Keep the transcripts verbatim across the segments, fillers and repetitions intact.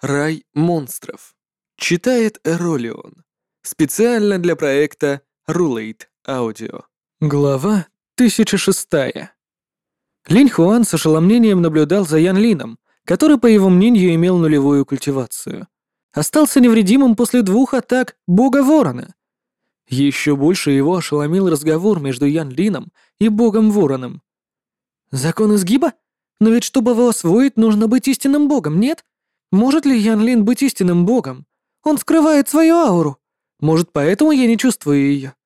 Рай монстров. Читает Эролион. Специально для проекта Rulate Audio. Глава тысяча шестая. Линь Хуан с ошеломлением наблюдал за Ян Лином, который, по его мнению, имел нулевую культивацию. Остался невредимым после двух атак бога Ворона. Еще больше его ошеломил разговор между Ян Лином и богом Вороном. «Закон изгиба? Но ведь чтобы его освоить, нужно быть истинным богом, нет? Может ли Ян Лин быть истинным богом? Он скрывает свою ауру. Может, поэтому я не чувствую ее?»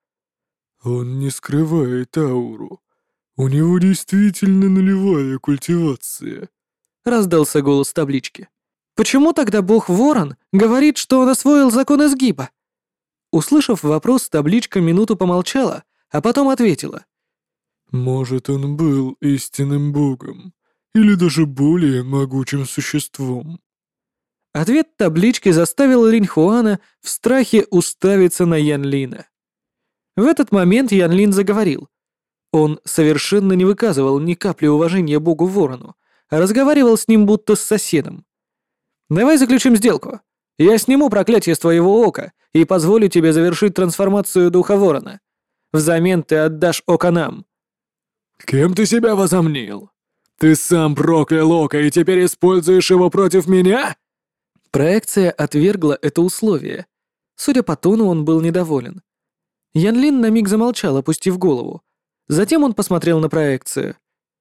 «Он не скрывает ауру. У него действительно нулевая культивация», — раздался голос таблички. «Почему тогда бог Ворон говорит, что он освоил закон изгиба?» Услышав вопрос, табличка минуту помолчала, а потом ответила. «Может, он был истинным богом, или даже более могучим существом». Ответ таблички заставил Линь Хуана в страхе уставиться на Ян Лина. В этот момент Ян Лин заговорил. Он совершенно не выказывал ни капли уважения богу Ворону, а разговаривал с ним будто с соседом. «Давай заключим сделку. Я сниму проклятие с твоего ока и позволю тебе завершить трансформацию духа Ворона. Взамен ты отдашь око нам». «Кем ты себя возомнил? Ты сам проклял око и теперь используешь его против меня?» Проекция отвергла это условие. Судя по тону, он был недоволен. Ян Лин на миг замолчал, опустив голову. Затем он посмотрел на проекцию.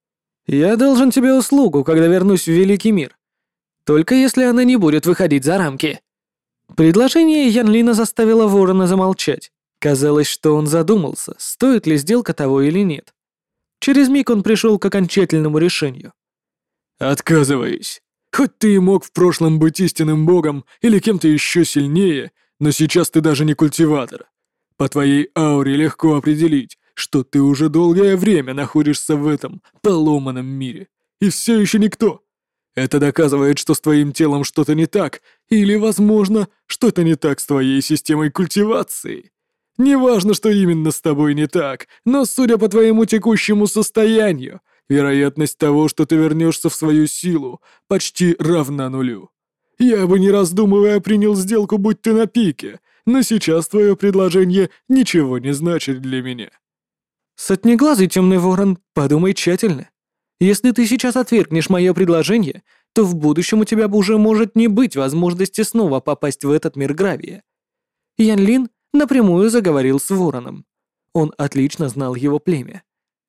«Я должен тебе услугу, когда вернусь в Великий мир. Только если она не будет выходить за рамки». Предложение Ян Лина заставило Ворона замолчать. Казалось, что он задумался, стоит ли сделка того или нет. Через миг он пришел к окончательному решению. «Отказываюсь. Хоть ты и мог в прошлом быть истинным богом или кем-то еще сильнее, но сейчас ты даже не культиватор. По твоей ауре легко определить, что ты уже долгое время находишься в этом поломанном мире. И все еще никто. Это доказывает, что с твоим телом что-то не так, или, возможно, что-то не так с твоей системой культивации. Неважно, что именно с тобой не так, но судя по твоему текущему состоянию, вероятность того, что ты вернешься в свою силу, почти равна нулю. Я бы не раздумывая принял сделку, будь ты на пике, но сейчас твое предложение ничего не значит для меня». «Сотнеглазый темный ворон, подумай тщательно. Если ты сейчас отвергнешь мое предложение, то в будущем у тебя уже может не быть возможности снова попасть в этот мир гравия». Ян Лин напрямую заговорил с вороном. Он отлично знал его племя.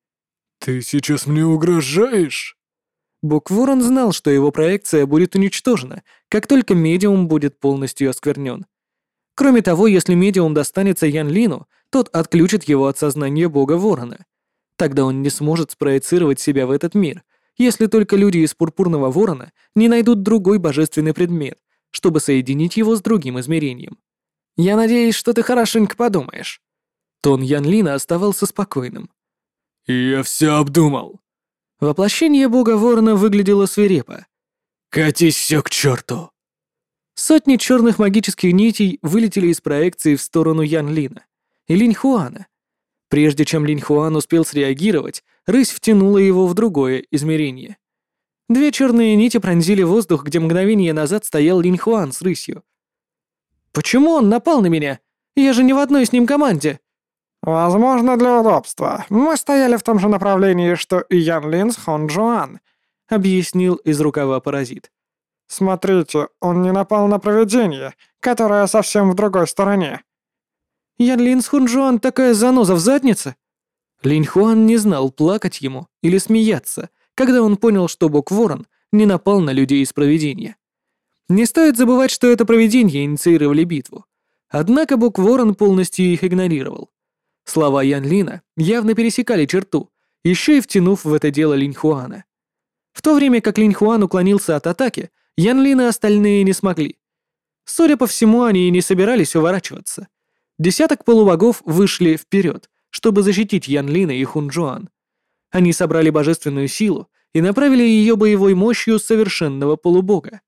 «Ты сейчас мне угрожаешь?» Бог Ворон знал, что его проекция будет уничтожена, как только медиум будет полностью осквернен. Кроме того, если медиум достанется Ян Лину, тот отключит его от сознания бога Ворона. Тогда он не сможет спроецировать себя в этот мир, если только люди из Пурпурного Ворона не найдут другой божественный предмет, чтобы соединить его с другим измерением. «Я надеюсь, что ты хорошенько подумаешь». Тон Ян Лина оставался спокойным. «Я все обдумал». Воплощение бога Ворона выглядело свирепо. «Катись все к черту!» Сотни черных магических нитей вылетели из проекции в сторону Ян Лина и Линь Хуана. Прежде чем Линь Хуан успел среагировать, рысь втянула его в другое измерение. Две черные нити пронзили воздух, где мгновение назад стоял Линь Хуан с рысью. «Почему он напал на меня? Я же не в одной с ним команде!» «Возможно, для удобства. Мы стояли в том же направлении, что и Ян Лин с Хон Джуан», — объяснил из рукава паразит. «Смотрите, он не напал на провидение, которое совсем в другой стороне». «Ян Лин с Хон Джуан такая заноза в заднице?» Линь Хуан не знал, плакать ему или смеяться, когда он понял, что бог Ворон не напал на людей из провидения. Не стоит забывать, что это провидение инициировали битву. Однако бог Ворон полностью их игнорировал. Слова Ян Лина явно пересекали черту, еще и втянув в это дело Линь Хуана. В то время как Линь Хуан уклонился от атаки, Ян Лин и остальные не смогли. Судя по всему, они и не собирались уворачиваться. Десяток полубогов вышли вперед, чтобы защитить Ян Лина и Хун Джуан. Они собрали божественную силу и направили ее боевой мощью совершенного полубога.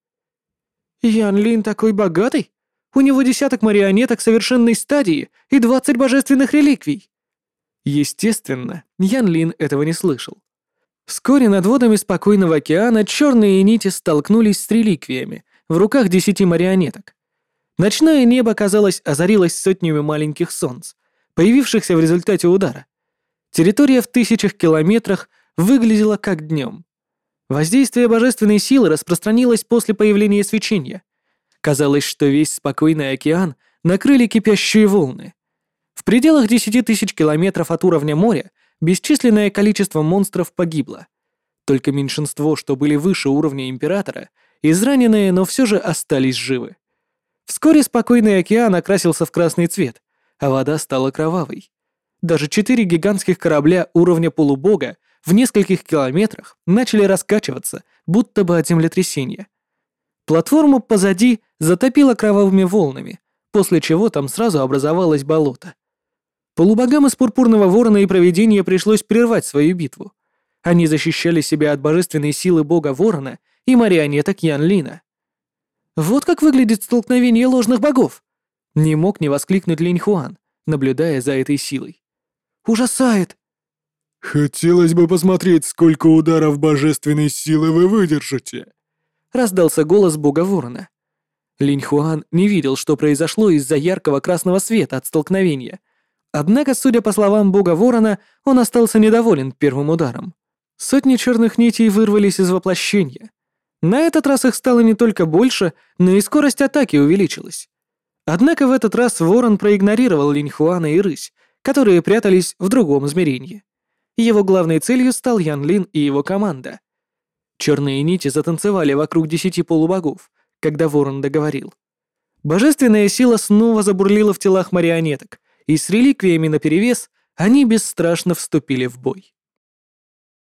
«Ян Лин такой богатый? У него десяток марионеток совершенной стадии и двадцать божественных реликвий!» Естественно, Ян Лин этого не слышал. Вскоре над водами спокойного океана черные нити столкнулись с реликвиями, в руках десяти марионеток. Ночное небо, казалось, озарилось сотнями маленьких солнц, появившихся в результате удара. Территория в тысячах километрах выглядела как днем. Воздействие божественной силы распространилось после появления свечения. Казалось, что весь спокойный океан накрыли кипящие волны. В пределах десяти тысяч километров от уровня моря бесчисленное количество монстров погибло. Только меньшинство, что были выше уровня Императора, израненные, но все же остались живы. Вскоре спокойный океан окрасился в красный цвет, а вода стала кровавой. Даже четыре гигантских корабля уровня полубога в нескольких километрах начали раскачиваться, будто бы от землетрясения. Платформу позади затопило кровавыми волнами, после чего там сразу образовалось болото. Полубогам из Пурпурного Ворона и Провидения пришлось прервать свою битву. Они защищали себя от божественной силы бога Ворона и марионеток Ян Лина. Вот как выглядит столкновение ложных богов! Не мог не воскликнуть Линь Хуан, наблюдая за этой силой. Ужасает! «Хотелось бы посмотреть, сколько ударов божественной силы вы выдержите», — раздался голос бога Ворона. Линь Хуан не видел, что произошло из-за яркого красного света от столкновения. Однако, судя по словам бога Ворона, он остался недоволен первым ударом. Сотни черных нитей вырвались из воплощения. На этот раз их стало не только больше, но и скорость атаки увеличилась. Однако в этот раз Ворон проигнорировал Линь Хуана и Рысь, которые прятались в другом измерении. Его главной целью стал Ян Лин и его команда. Черные нити затанцевали вокруг десяти полубогов, когда Ворон договорил. Божественная сила снова забурлила в телах марионеток, и с реликвиями наперевес они бесстрашно вступили в бой.